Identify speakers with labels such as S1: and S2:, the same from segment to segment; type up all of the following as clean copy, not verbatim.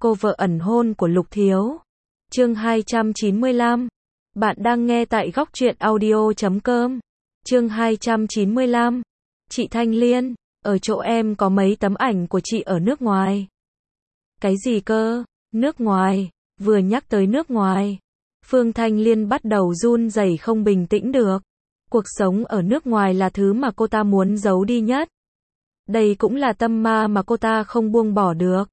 S1: cô vợ ẩn hôn của Lục Thiếu. Chương 295. Bạn đang nghe tại góc truyện audio.com. Chương 295. Chị Thanh Liên, ở chỗ em có mấy tấm ảnh của chị ở nước ngoài. Cái gì cơ? Nước ngoài? Vừa nhắc tới nước ngoài, Phương Thanh Liên bắt đầu run rẩy không bình tĩnh được. Cuộc sống ở nước ngoài là thứ mà cô ta muốn giấu đi nhất. Đây cũng là tâm ma mà cô ta không buông bỏ được.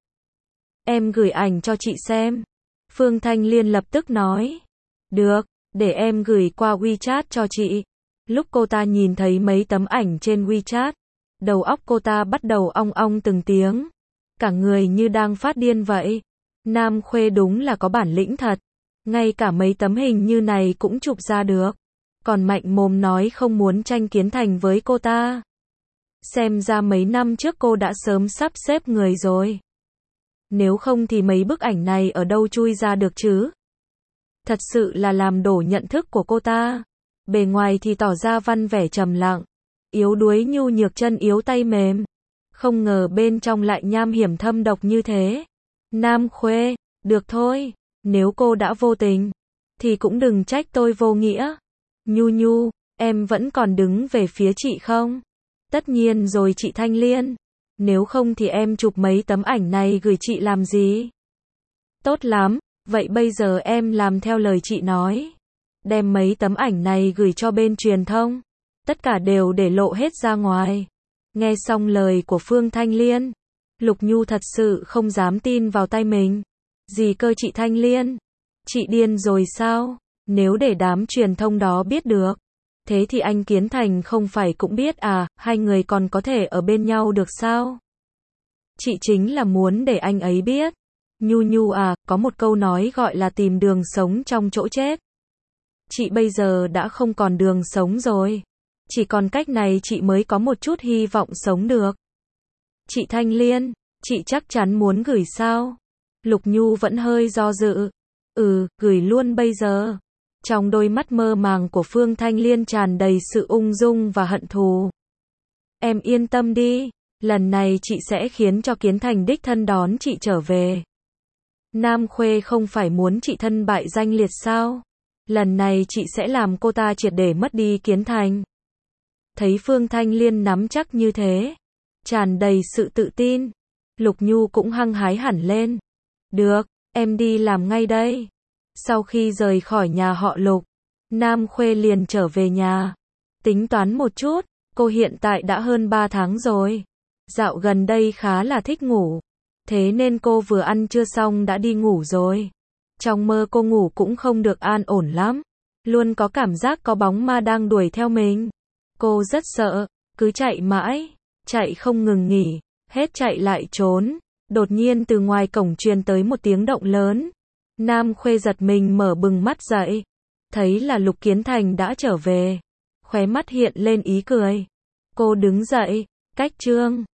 S1: Em gửi ảnh cho chị xem. Phương Thanh Liên lập tức nói. Được, để em gửi qua WeChat cho chị. Lúc cô ta nhìn thấy mấy tấm ảnh trên WeChat, đầu óc cô ta bắt đầu ong ong từng tiếng. Cả người như đang phát điên vậy. Nam Khuê đúng là có bản lĩnh thật. Ngay cả mấy tấm hình như này cũng chụp ra được. Còn mạnh mồm nói không muốn tranh Kiến Thành với cô ta. Xem ra mấy năm trước cô đã sớm sắp xếp người rồi. Nếu không thì mấy bức ảnh này ở đâu chui ra được chứ? Thật sự là làm đổ nhận thức của cô ta. Bề ngoài thì tỏ ra văn vẻ trầm lặng, yếu đuối nhu nhược chân yếu tay mềm. Không ngờ bên trong lại nham hiểm thâm độc như thế. Nam Khuê, được thôi, nếu cô đã vô tình, thì cũng đừng trách tôi vô nghĩa. Nhu Nhu, em vẫn còn đứng về phía chị không? Tất nhiên rồi chị Thanh Liên. Nếu không thì em chụp mấy tấm ảnh này gửi chị làm gì? Tốt lắm, vậy bây giờ em làm theo lời chị nói. Đem mấy tấm ảnh này gửi cho bên truyền thông. Tất cả đều để lộ hết ra ngoài. Nghe xong lời của Phương Thanh Liên, Lục Nhu thật sự không dám tin vào tay mình. Gì cơ chị Thanh Liên? Chị điên rồi sao? Nếu để đám truyền thông đó biết được, thế thì anh Kiến Thành không phải cũng biết à, hai người còn có thể ở bên nhau được sao? Chị chính là muốn để anh ấy biết. Nhu Nhu à, có một câu nói gọi là tìm đường sống trong chỗ chết. Chị bây giờ đã không còn đường sống rồi. Chỉ còn cách này chị mới có một chút hy vọng sống được. Chị Thanh Liên, chị chắc chắn muốn gửi sao? Lục Nhu vẫn hơi do dự. Gửi luôn bây giờ. Trong đôi mắt mơ màng của Phương Thanh Liên tràn đầy sự ung dung và hận thù. Em yên tâm đi, lần này chị sẽ khiến cho Kiến Thành đích thân đón chị trở về. Nam Khuê không phải muốn chị thân bại danh liệt sao? Lần này chị sẽ làm cô ta triệt để mất đi Kiến Thành. Thấy Phương Thanh Liên nắm chắc như thế, tràn đầy sự tự tin, Lục Nhu cũng hăng hái hẳn lên. Được, em đi làm ngay đây. Sau khi rời khỏi nhà họ Lục, Nam Khuê liền trở về nhà. Tính toán một chút, cô hiện tại đã hơn 3 tháng rồi. Dạo gần đây khá là thích ngủ. Thế nên cô vừa ăn trưa xong đã đi ngủ rồi. Trong mơ cô ngủ cũng không được an ổn lắm. Luôn có cảm giác có bóng ma đang đuổi theo mình. Cô rất sợ, cứ chạy mãi, chạy không ngừng nghỉ, hết chạy lại trốn. Đột nhiên từ ngoài cổng truyền tới một tiếng động lớn. Nam Khuê giật mình mở bừng mắt dậy. Thấy là Lục Kiến Thành đã trở về. Khóe mắt hiện lên ý cười. Cô đứng dậy, cách Trương